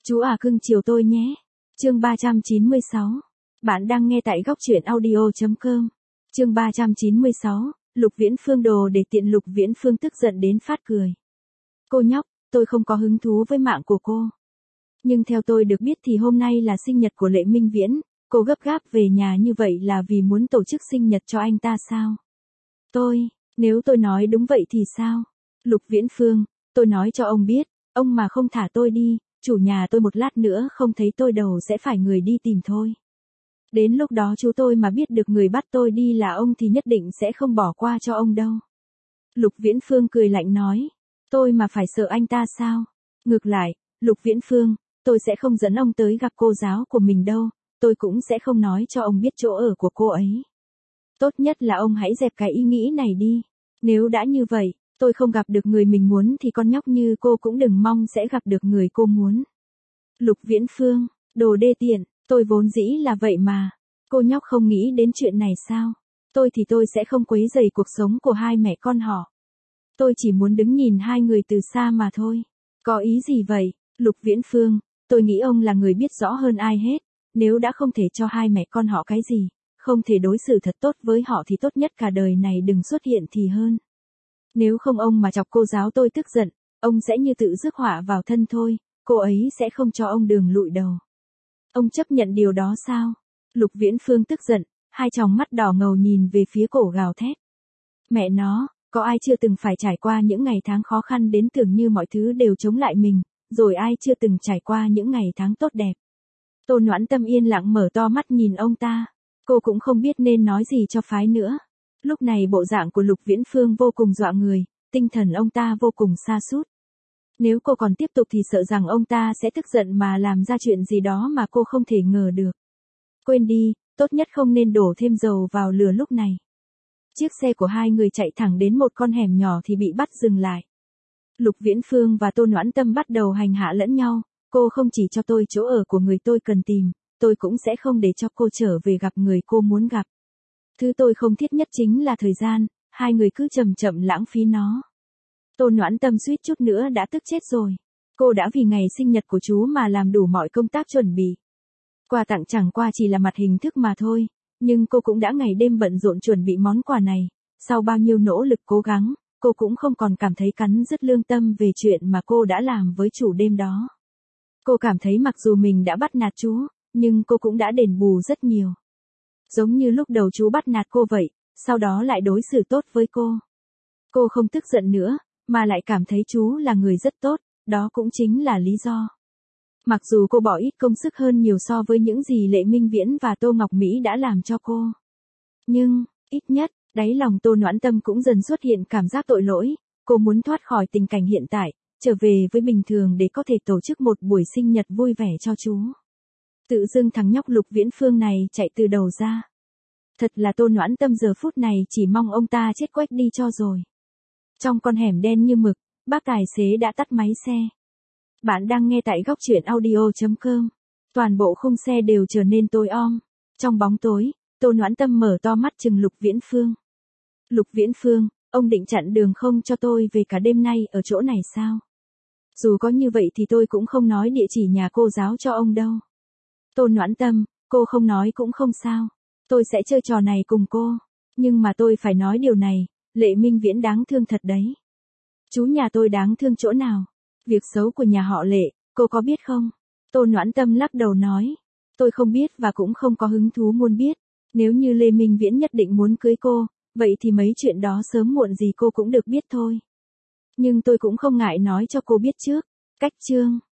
Chú à cưng chiều tôi nhé. Chương 396. Bạn đang nghe tại góc truyện audio.com. Chương 396, Lục Viễn Phương đồ để tiện. Lục Viễn Phương tức giận đến phát cười. Cô nhóc, tôi không có hứng thú với mạng của cô. Nhưng theo tôi được biết thì hôm nay là sinh nhật của Lệ Minh Viễn, cô gấp gáp về nhà như vậy là vì muốn tổ chức sinh nhật cho anh ta sao? Nếu tôi nói đúng vậy thì sao? Lục Viễn Phương, tôi nói cho ông biết, ông mà không thả tôi đi, chủ nhà tôi một lát nữa không thấy tôi đầu sẽ phải người đi tìm thôi. Đến lúc đó chú tôi mà biết được người bắt tôi đi là ông thì nhất định sẽ không bỏ qua cho ông đâu. Lục Viễn Phương cười lạnh nói, tôi mà phải sợ anh ta sao? Ngược lại, Lục Viễn Phương, tôi sẽ không dẫn ông tới gặp cô giáo của mình đâu, tôi cũng sẽ không nói cho ông biết chỗ ở của cô ấy. Tốt nhất là ông hãy dẹp cái ý nghĩ này đi. Nếu đã như vậy, tôi không gặp được người mình muốn thì con nhóc như cô cũng đừng mong sẽ gặp được người cô muốn. Lục Viễn Phương, đồ đê tiện, tôi vốn dĩ là vậy mà. Cô nhóc không nghĩ đến chuyện này sao? Tôi thì tôi sẽ không quấy rầy cuộc sống của hai mẹ con họ. Tôi chỉ muốn đứng nhìn hai người từ xa mà thôi. Có ý gì vậy, Lục Viễn Phương? Tôi nghĩ ông là người biết rõ hơn ai hết. Nếu đã không thể cho hai mẹ con họ cái gì, không thể đối xử thật tốt với họ thì tốt nhất cả đời này đừng xuất hiện thì hơn. Nếu không ông mà chọc cô giáo tôi tức giận, ông sẽ như tự rước họa vào thân thôi, cô ấy sẽ không cho ông đường lụi đầu. Ông chấp nhận điều đó sao? Lục Viễn Phương tức giận, hai tròng mắt đỏ ngầu nhìn về phía cổ gào thét. Mẹ nó, có ai chưa từng phải trải qua những ngày tháng khó khăn đến tưởng như mọi thứ đều chống lại mình, rồi ai chưa từng trải qua những ngày tháng tốt đẹp? Tô Noãn Tâm yên lặng mở to mắt nhìn ông ta, cô cũng không biết nên nói gì cho phái nữa. Lúc này bộ dạng của Lục Viễn Phương vô cùng dọa người, tinh thần ông ta vô cùng sa sút. Nếu cô còn tiếp tục thì sợ rằng ông ta sẽ tức giận mà làm ra chuyện gì đó mà cô không thể ngờ được. Quên đi, tốt nhất không nên đổ thêm dầu vào lửa lúc này. Chiếc xe của hai người chạy thẳng đến một con hẻm nhỏ thì bị bắt dừng lại. Lục Viễn Phương và Tô Noãn Tâm bắt đầu hành hạ lẫn nhau, cô không chỉ cho tôi chỗ ở của người tôi cần tìm, tôi cũng sẽ không để cho cô trở về gặp người cô muốn gặp. Thứ tôi không thiết nhất chính là thời gian, hai người cứ chậm chậm lãng phí nó. Tô Noãn Tâm suýt chút nữa đã tức chết rồi. Cô đã vì ngày sinh nhật của chú mà làm đủ mọi công tác chuẩn bị. Quà tặng chẳng qua chỉ là mặt hình thức mà thôi, nhưng cô cũng đã ngày đêm bận rộn chuẩn bị món quà này. Sau bao nhiêu nỗ lực cố gắng, cô cũng không còn cảm thấy cắn rứt lương tâm về chuyện mà cô đã làm với chủ đêm đó. Cô cảm thấy mặc dù mình đã bắt nạt chú, nhưng cô cũng đã đền bù rất nhiều. Giống như lúc đầu chú bắt nạt cô vậy, sau đó lại đối xử tốt với cô. Cô không tức giận nữa, mà lại cảm thấy chú là người rất tốt, đó cũng chính là lý do. Mặc dù cô bỏ ít công sức hơn nhiều so với những gì Lệ Minh Viễn và Tô Ngọc Mỹ đã làm cho cô. Nhưng, ít nhất, đáy lòng Tô Noãn Tâm cũng dần xuất hiện cảm giác tội lỗi, cô muốn thoát khỏi tình cảnh hiện tại, trở về với bình thường để có thể tổ chức một buổi sinh nhật vui vẻ cho chú. Tự dưng thằng nhóc Lục Viễn Phương này chạy từ đầu ra. Thật là Tô Noãn Tâm giờ phút này chỉ mong ông ta chết quách đi cho rồi. Trong con hẻm đen như mực, bác tài xế đã tắt máy xe. Bạn đang nghe tại góc truyện audio.com. Toàn bộ khung xe đều trở nên tối om. Trong bóng tối, Tô Noãn Tâm mở to mắt trừng Lục Viễn Phương. Lục Viễn Phương, ông định chặn đường không cho tôi về cả đêm nay ở chỗ này sao? Dù có như vậy thì tôi cũng không nói địa chỉ nhà cô giáo cho ông đâu. Tô Noãn Tâm, cô không nói cũng không sao. Tôi sẽ chơi trò này cùng cô. Nhưng mà tôi phải nói điều này, Lệ Minh Viễn đáng thương thật đấy. Chú nhà tôi đáng thương chỗ nào? Việc xấu của nhà họ Lệ, cô có biết không? Tô Noãn Tâm lắc đầu nói. Tôi không biết và cũng không có hứng thú muốn biết. Nếu như Lê Minh Viễn nhất định muốn cưới cô, vậy thì mấy chuyện đó sớm muộn gì cô cũng được biết thôi. Nhưng tôi cũng không ngại nói cho cô biết trước. Cách chương.